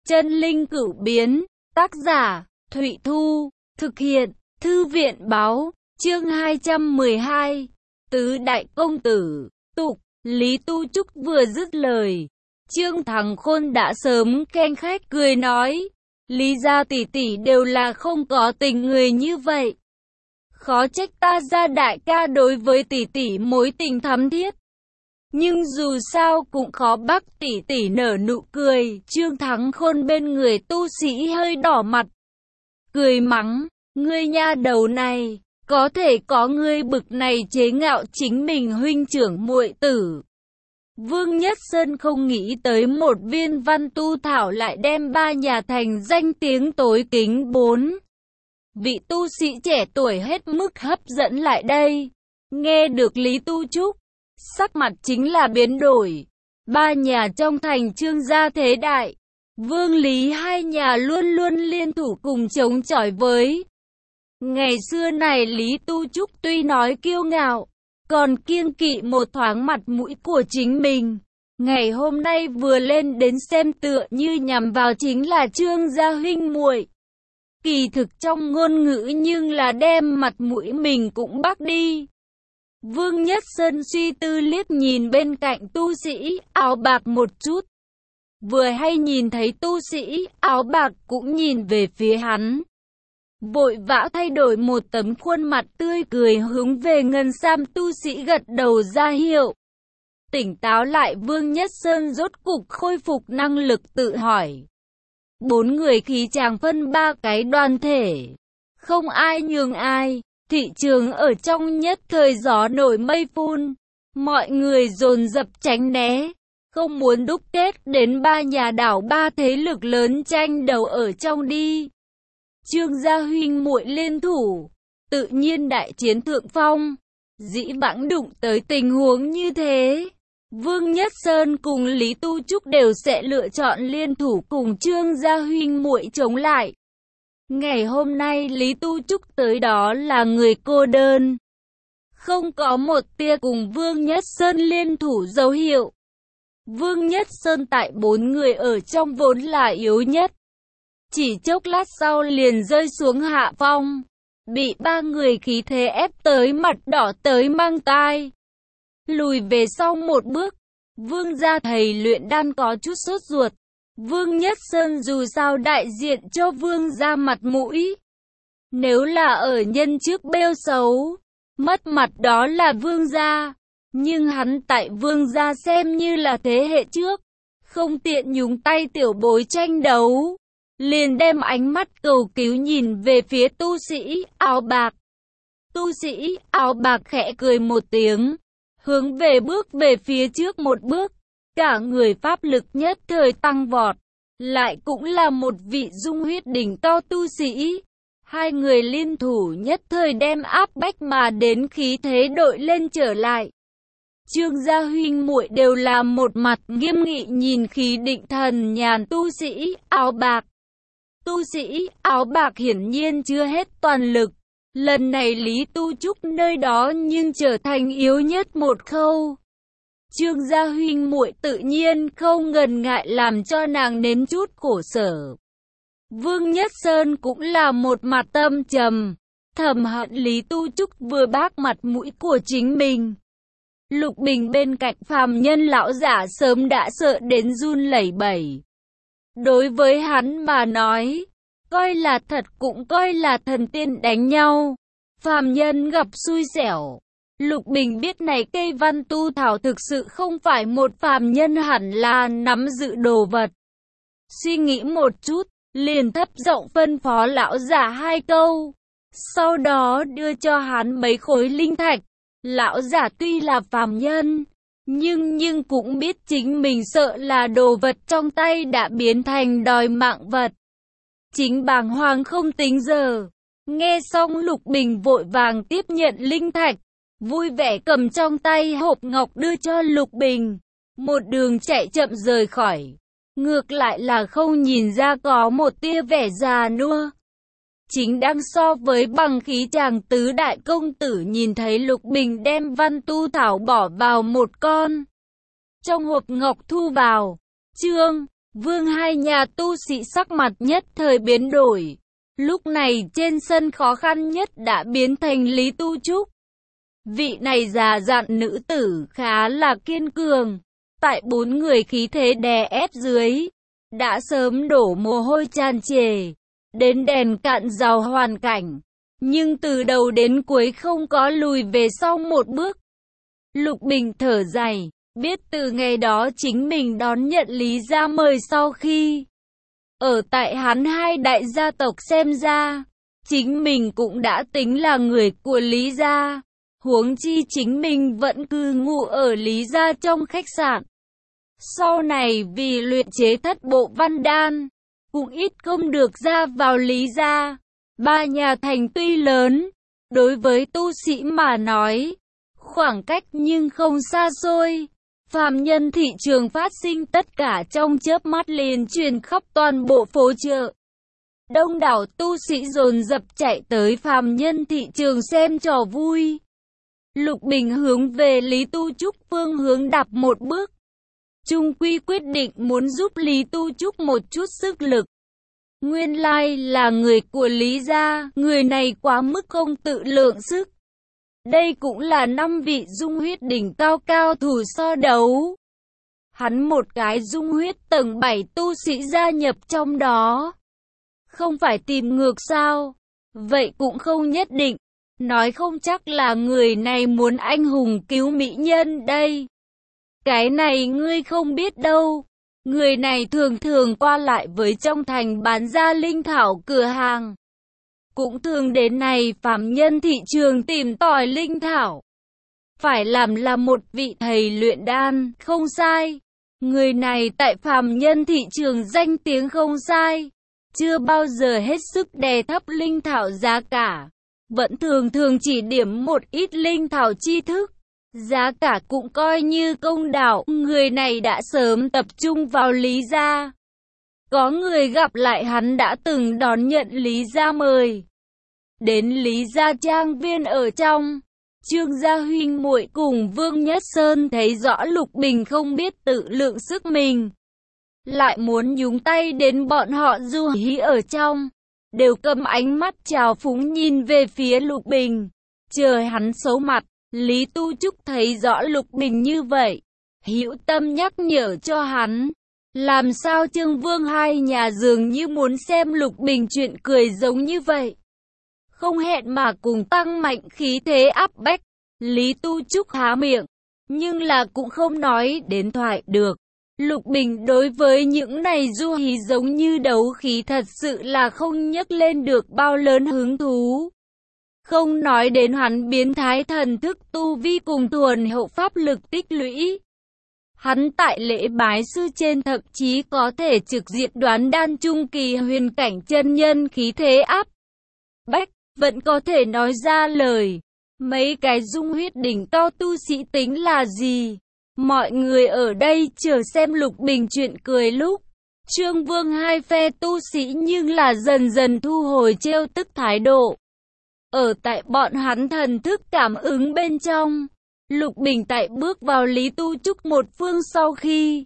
Chân linh cửu biến, tác giả, Thụy Thu, thực hiện, Thư viện báo, chương 212, Tứ Đại Công Tử, tục, Lý Tu Trúc vừa dứt lời. Trương Thằng Khôn đã sớm khen khách cười nói, Lý gia tỷ tỷ đều là không có tình người như vậy. Khó trách ta gia đại ca đối với tỷ tỷ mối tình thắm thiết. Nhưng dù sao cũng khó bắt tỷ tỷ nở nụ cười. Trương Thắng Khôn bên người tu sĩ hơi đỏ mặt, cười mắng, ngươi nha đầu này, có thể có ngươi bực này chế ngạo chính mình huynh trưởng muội tử. Vương Nhất Sơn không nghĩ tới một viên văn tu thảo lại đem ba nhà thành danh tiếng tối kính bốn. Vị tu sĩ trẻ tuổi hết mức hấp dẫn lại đây. Nghe được Lý Tu Trúc, sắc mặt chính là biến đổi. Ba nhà trong thành Trương gia thế đại, Vương Lý hai nhà luôn luôn liên thủ cùng chống chọi với. Ngày xưa này Lý Tu Trúc tuy nói kiêu ngạo, còn kiêng kỵ một thoáng mặt mũi của chính mình. Ngày hôm nay vừa lên đến xem tựa như nhằm vào chính là Trương gia huynh muội. Kỳ thực trong ngôn ngữ nhưng là đem mặt mũi mình cũng bắt đi. Vương Nhất Sơn suy tư liếc nhìn bên cạnh tu sĩ áo bạc một chút. Vừa hay nhìn thấy tu sĩ áo bạc cũng nhìn về phía hắn. Vội vã thay đổi một tấm khuôn mặt tươi cười hướng về ngân sam tu sĩ gật đầu ra hiệu. Tỉnh táo lại Vương Nhất Sơn rốt cục khôi phục năng lực tự hỏi. Bốn người khí chàng phân ba cái đoàn thể, không ai nhường ai. Thị trường ở trong nhất thời gió nổi mây phun, mọi người dồn dập tránh né, không muốn đúc kết đến ba nhà đảo ba thế lực lớn tranh đầu ở trong đi. Trương gia huynh muội liên thủ, tự nhiên đại chiến thượng phong. Dĩ vãng đụng tới tình huống như thế, Vương Nhất Sơn cùng Lý Tu Trúc đều sẽ lựa chọn liên thủ cùng Trương gia huynh muội chống lại. Ngày hôm nay Lý Tu Trúc tới đó là người cô đơn, không có một tia cùng Vương Nhất Sơn liên thủ dấu hiệu. Vương Nhất Sơn tại bốn người ở trong vốn là yếu nhất, chỉ chốc lát sau liền rơi xuống hạ phong, bị ba người khí thế ép tới mặt đỏ tới mang tai. Lùi về sau một bước, Vương gia thầy luyện đan có chút sốt ruột. Vương Nhất Sơn dù sao đại diện cho Vương gia mặt mũi. Nếu là ở nhân trước bêu xấu, mất mặt đó là Vương gia. Nhưng hắn tại Vương gia xem như là thế hệ trước, không tiện nhúng tay tiểu bối tranh đấu. Liền đem ánh mắt cầu cứu nhìn về phía tu sĩ áo bạc. Tu sĩ áo bạc khẽ cười một tiếng, hướng về bước về phía trước một bước. Cả người pháp lực nhất thời tăng vọt, lại cũng là một vị dung huyết đỉnh cao tu sĩ. Hai người liên thủ nhất thời đem áp bách mà đến khí thế đội lên trở lại. Trương gia huynh muội đều là một mặt nghiêm nghị nhìn khí định thần nhàn tu sĩ áo bạc. Tu sĩ áo bạc hiển nhiên chưa hết toàn lực. Lần này Lý Tu Trúc nơi đó nhưng trở thành yếu nhất một khâu. Trương gia huynh muội tự nhiên không ngần ngại làm cho nàng nếm chút khổ sở. Vương Nhất Sơn cũng là một mặt tâm trầm, thầm hận Lý Tu Trúc vừa bác mặt mũi của chính mình. Lục Bình bên cạnh phàm nhân lão giả sớm đã sợ đến run lẩy bẩy. Đối với hắn mà nói, coi là thật cũng coi là thần tiên đánh nhau, phàm nhân gặp xui xẻo. Lục Bình biết này cây văn tu thảo thực sự không phải một phàm nhân hẳn là nắm giữ đồ vật. Suy nghĩ một chút, liền thấp giọng phân phó lão giả hai câu. Sau đó đưa cho hắn mấy khối linh thạch. Lão giả tuy là phàm nhân, nhưng cũng biết chính mình sợ là đồ vật trong tay đã biến thành đòi mạng vật. Chính bàng hoàng không tính giờ. Nghe xong Lục Bình vội vàng tiếp nhận linh thạch, vui vẻ cầm trong tay hộp ngọc đưa cho Lục Bình. Một đường chạy chậm rời khỏi. Ngược lại là không nhìn ra có một tia vẻ già nua. Chính đang so với bằng khí chàng tứ đại công tử nhìn thấy Lục Bình đem văn tu thảo bỏ vào một con trong hộp ngọc thu vào. Chương Vương hai nhà tu sĩ sắc mặt nhất thời biến đổi. Lúc này trên sân khó khăn nhất đã biến thành Lý Tu Trúc. Vị này già dặn nữ tử khá là kiên cường. Tại 4 người khí thế đè ép dưới, đã sớm đổ mồ hôi tràn trề, đến đèn cạn dầu hoàn cảnh. Nhưng từ đầu đến cuối không có lùi về sau một bước. Lục Bình thở dài, biết từ ngày đó chính mình đón nhận Lý gia mời sau khi ở tại hắn hai đại gia tộc xem ra, chính mình cũng đã tính là người của Lý gia. Huống chi chính mình vẫn cư ngụ ở Lý gia trong khách sạn. Sau này vì luyện chế thất bộ văn đan, cũng ít không được ra vào Lý gia. Ba nhà thành tuy lớn, đối với tu sĩ mà nói, khoảng cách nhưng không xa xôi. Phàm nhân thị trường phát sinh tất cả trong chớp mắt liền truyền khắp toàn bộ phố chợ. Đông đảo tu sĩ dồn dập chạy tới phàm nhân thị trường xem trò vui. Lục Bình hướng về Lý Tu Trúc phương hướng đạp một bước. Chung quy quyết định muốn giúp Lý Tu Trúc một chút sức lực. Nguyên lai là người của Lý gia, người này quá mức không tự lượng sức. Đây cũng là 5 vị dung huyết đỉnh cao cao thủ so đấu. Hắn một cái dung huyết tầng 7 tu sĩ gia nhập trong đó. Không phải tìm ngược sao? Vậy cũng không nhất định. Nói không chắc là người này muốn anh hùng cứu mỹ nhân đây. Cái này ngươi không biết đâu. Người này thường thường qua lại với trong thành bán ra linh thảo cửa hàng. Cũng thường đến này phàm nhân thị trường tìm tòi linh thảo. Phải làm là một vị thầy luyện đan, không sai. Người này tại phàm nhân thị trường danh tiếng không sai. Chưa bao giờ hết sức đè thấp linh thảo giá cả. Vẫn thường thường chỉ điểm một ít linh thảo tri thức. Giá cả cũng coi như công đạo. Người này đã sớm tập trung vào Lý gia. Có người gặp lại hắn đã từng đón nhận Lý gia mời. Đến Lý gia trang viên ở trong, Trương gia huynh muội cùng Vương Nhất Sơn thấy rõ Lục Bình không biết tự lượng sức mình, lại muốn nhúng tay đến bọn họ du hí ở trong, đều cầm ánh mắt trào phúng nhìn về phía Lục Bình, chờ hắn xấu mặt. Lý Tu Trúc thấy rõ Lục Bình như vậy, hữu tâm nhắc nhở cho hắn. Làm sao Trương Vương hai nhà dường như muốn xem Lục Bình chuyện cười giống như vậy. Không hẹn mà cùng tăng mạnh khí thế áp bách. Lý Tu Trúc há miệng, nhưng là cũng không nói đến thoại được. Lục Bình đối với những này du hí giống như đấu khí thật sự là không nhấc lên được bao lớn hứng thú. Không nói đến hắn biến thái thần thức tu vi cùng thuần hậu pháp lực tích lũy. Hắn tại lễ bái sư trên thậm chí có thể trực diện đoán đan trung kỳ huyền cảnh chân nhân khí thế áp bách, vẫn có thể nói ra lời. Mấy cái dung huyết đỉnh cao tu sĩ tính là gì? Mọi người ở đây chờ xem Lục Bình chuyện cười lúc Trương Vương hai phe tu sĩ nhưng là dần dần thu hồi trêu tức thái độ. Ở tại bọn hắn thần thức cảm ứng bên trong, Lục Bình tại bước vào Lý Tu Trúc một phương sau khi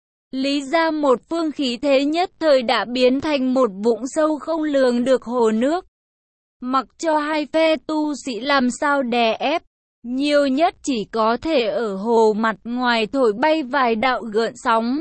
Lý gia một phương khí thế nhất thời đã biến thành một vũng sâu không lường được hồ nước. Mặc cho hai phe tu sĩ làm sao đè ép, nhiều nhất chỉ có thể ở hồ mặt ngoài thổi bay vài đạo gợn sóng.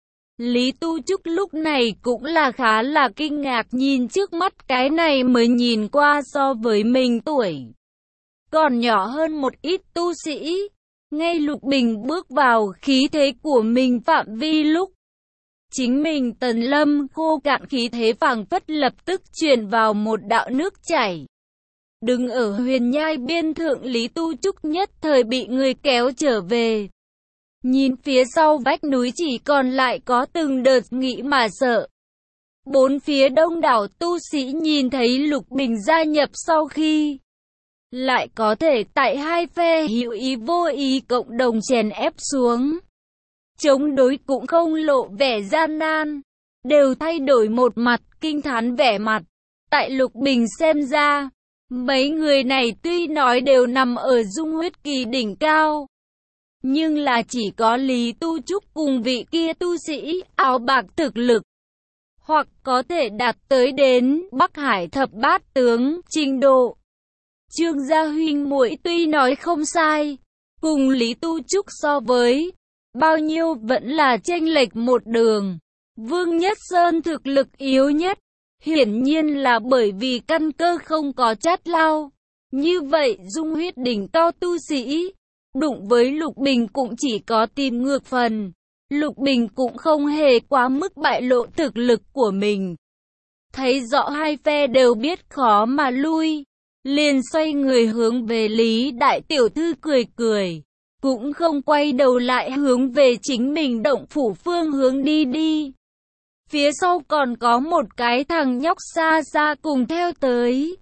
Lý Tu Trúc lúc này cũng là khá là kinh ngạc nhìn trước mắt cái này mới nhìn qua so với mình tuổi còn nhỏ hơn một ít tu sĩ. Ngay Lục Bình bước vào khí thế của mình phạm vi lúc chính mình tần lâm khô cạn khí thế phảng phất lập tức chuyển vào một đạo nước chảy. Đứng ở huyền nhai biên thượng Lý Tu Trúc nhất thời bị người kéo trở về. Nhìn phía sau vách núi chỉ còn lại có từng đợt nghĩ mà sợ. Bốn phía đông đảo tu sĩ nhìn thấy Lục Bình gia nhập sau khi lại có thể tại hai phe hữu ý vô ý cộng đồng chèn ép xuống. Chống đối cũng không lộ vẻ gian nan, đều thay đổi một mặt kinh thán vẻ mặt. Tại Lục Bình xem ra, mấy người này tuy nói đều nằm ở dung huyết kỳ đỉnh cao, Nhưng là chỉ có Lý Tu Trúc cùng vị kia tu sĩ áo bạc thực lực, hoặc có thể đạt tới đến Bắc Hải thập bát tướng trình độ. Trương gia huynh muội tuy nói không sai, cùng Lý Tu Trúc so với bao nhiêu vẫn là chênh lệch một đường. Vương Nhất Sơn thực lực yếu nhất, hiển nhiên là bởi vì căn cơ không có chát lao. Như vậy dung huyết đỉnh cao tu sĩ, đụng với Lục Bình cũng chỉ có tìm ngược phần. Lục Bình cũng không hề quá mức bại lộ thực lực của mình. Thấy rõ hai phe đều biết khó mà lui, liền xoay người hướng về Lý đại tiểu thư cười cười, cũng không quay đầu lại hướng về chính mình động phủ phương hướng đi. Phía sau còn có một cái thằng nhóc xa xa cùng theo tới.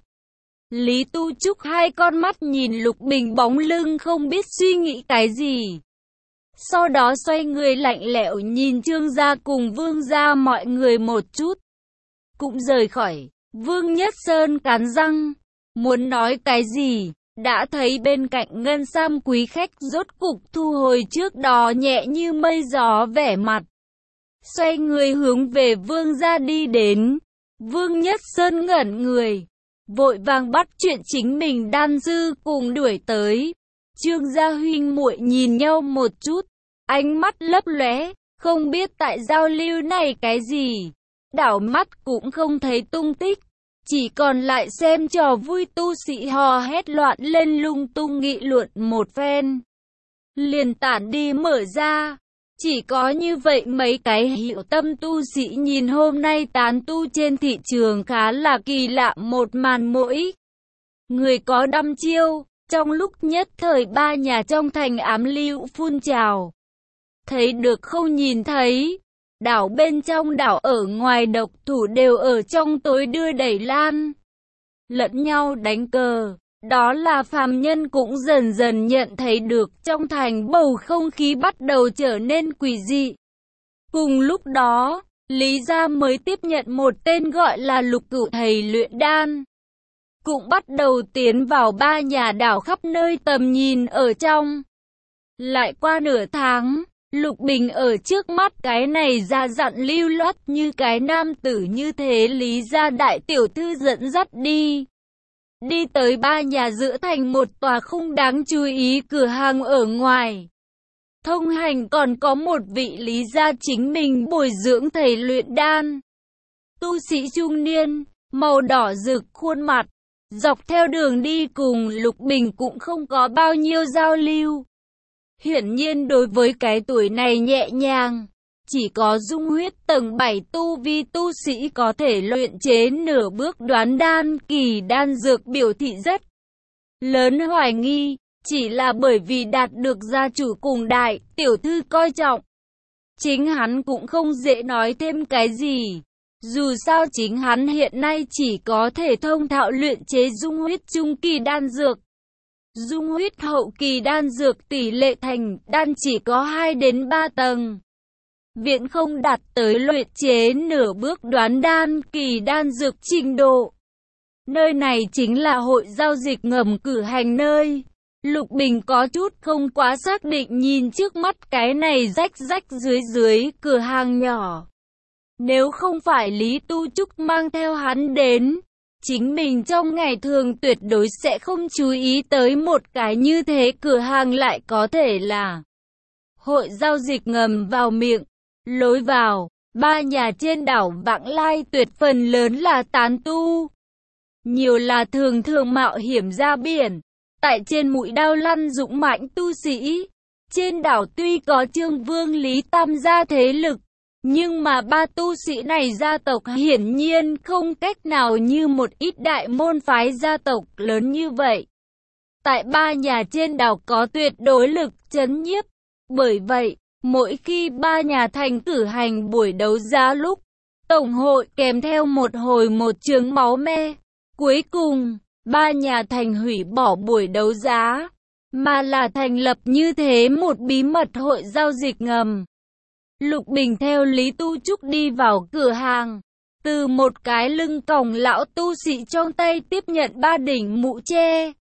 Lý Tu Trúc hai con mắt nhìn Lục Bình bóng lưng không biết suy nghĩ cái gì. Sau đó xoay người lạnh lẽo nhìn Trương gia cùng Vương gia mọi người một chút, cũng rời khỏi. Vương Nhất Sơn cắn răng, muốn nói cái gì, đã thấy bên cạnh ngân sam quý khách rốt cục thu hồi trước đó nhẹ như mây gió vẻ mặt. Xoay người hướng về Vương gia đi đến. Vương Nhất Sơn ngẩn người, vội vàng bắt chuyện chính mình đan dư cùng đuổi tới. Trương gia huynh muội nhìn nhau một chút, ánh mắt lấp lóe, không biết tại giao lưu này cái gì. Đảo mắt cũng không thấy tung tích, chỉ còn lại xem trò vui tu sĩ hò hét loạn lên lung tung nghị luận một phen. Liền tản đi mở ra. Chỉ có như vậy mấy cái hiệu tâm tu sĩ nhìn hôm nay tán tu trên thị trường khá là kỳ lạ một màn mỗi người có đăm chiêu. Trong lúc nhất thời ba nhà trong thành ám lưu phun trào. Thấy được không nhìn thấy, đảo bên trong đảo ở ngoài độc thủ đều ở trong tối đưa đẩy lan lẫn nhau đánh cờ. Đó là phàm nhân cũng dần dần nhận thấy được trong thành bầu không khí bắt đầu trở nên quỷ dị. Cùng lúc đó, Lý gia mới tiếp nhận một tên gọi là Lục Cửu thầy luyện đan, cũng bắt đầu tiến vào ba nhà đảo khắp nơi tầm nhìn ở trong. Lại qua nửa tháng, Lục Bình ở trước mắt cái này ra dặn lưu loát như cái nam tử như thế Lý gia đại tiểu thư dẫn dắt đi. Đi tới ba nhà giữa thành một tòa không đáng chú ý cửa hàng ở ngoài. Thông hành còn có một vị Lý gia chính mình bồi dưỡng thầy luyện đan. Tu sĩ trung niên, màu đỏ rực khuôn mặt, dọc theo đường đi cùng Lục Bình cũng không có bao nhiêu giao lưu. Hiển nhiên đối với cái tuổi này nhẹ nhàng, chỉ có dung huyết tầng 7 tu vi tu sĩ có thể luyện chế nửa bước đoán đan kỳ đan dược biểu thị rất lớn hoài nghi, chỉ là bởi vì đạt được gia chủ cùng đại tiểu thư coi trọng. Chính hắn cũng không dễ nói thêm cái gì, dù sao chính hắn hiện nay chỉ có thể thông thạo luyện chế dung huyết trung kỳ đan dược. Dung huyết hậu kỳ đan dược tỷ lệ thành đan chỉ có 2 đến 3 tầng. Viện không đạt tới luyện chế nửa bước đoán đan kỳ đan dược trình độ. Nơi này chính là hội giao dịch ngầm cử hành nơi. Lục Bình có chút không quá xác định nhìn trước mắt cái này rách dưới cửa hàng nhỏ. Nếu không phải Lý Tu Trúc mang theo hắn đến, chính mình trong ngày thường tuyệt đối sẽ không chú ý tới một cái như thế cửa hàng lại có thể là hội giao dịch ngầm vào miệng. Lối vào, ba nhà trên đảo Vãng Lai tuyệt phần lớn là tán tu. Nhiều là thường mạo hiểm ra biển. Tại trên mũi đao lăn dũng mãnh tu sĩ. Trên đảo tuy có Trương Vương Lý Tam gia thế lực, nhưng mà ba tu sĩ này gia tộc hiển nhiên không cách nào như một ít đại môn phái gia tộc lớn như vậy. Tại ba nhà trên đảo có tuyệt đối lực trấn nhiếp. Bởi vậy, mỗi khi ba nhà thành cử hành buổi đấu giá lúc, tổng hội kèm theo một hồi một chướng máu me. Cuối cùng, ba nhà thành hủy bỏ buổi đấu giá, mà là thành lập như thế một bí mật hội giao dịch ngầm. Lục Bình theo Lý Tu Trúc đi vào cửa hàng, từ một cái lưng còng lão tu sĩ trong tay tiếp nhận 3 đỉnh mũ tre.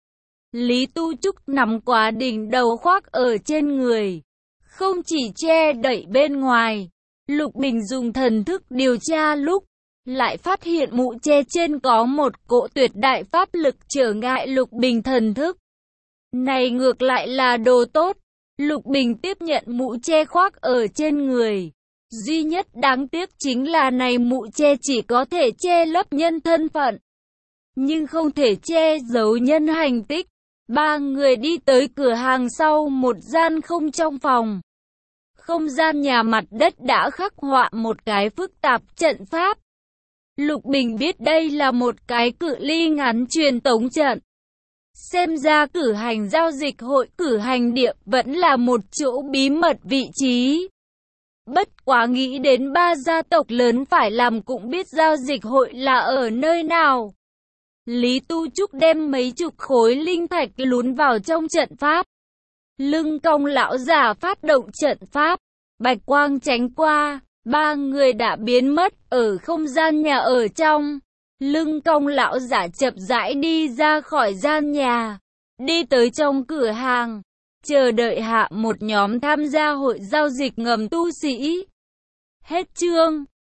Lý Tu Trúc nắm quá đỉnh đầu khoác ở trên người. Không chỉ che đậy bên ngoài, Lục Bình dùng thần thức điều tra lúc, lại phát hiện mũ che trên có một cỗ tuyệt đại pháp lực trở ngại Lục Bình thần thức. Này ngược lại là đồ tốt. Lục Bình tiếp nhận mũ che khoác ở trên người. Duy nhất đáng tiếc chính là này mũ che chỉ có thể che lấp nhân thân phận, nhưng không thể che giấu nhân hành tích. Ba người đi tới cửa hàng sau một gian không trong phòng. Không gian nhà mặt đất đã khắc họa một cái phức tạp trận pháp. Lục Bình biết đây là một cái cự ly ngắn truyền tống trận. Xem ra cử hành giao dịch hội cử hành địa vẫn là một chỗ bí mật vị trí. Bất quá nghĩ đến ba gia tộc lớn phải làm cũng biết giao dịch hội là ở nơi nào. Lý Tu Trúc đem mấy chục khối linh thạch lún vào trong trận pháp. Lưng cong lão giả phát động trận pháp. Bạch quang tránh qua, ba người đã biến mất ở không gian nhà ở trong. Lưng cong lão giả chậm rãi đi ra khỏi gian nhà, đi tới trong cửa hàng, chờ đợi hạ một nhóm tham gia hội giao dịch ngầm tu sĩ. Hết chương.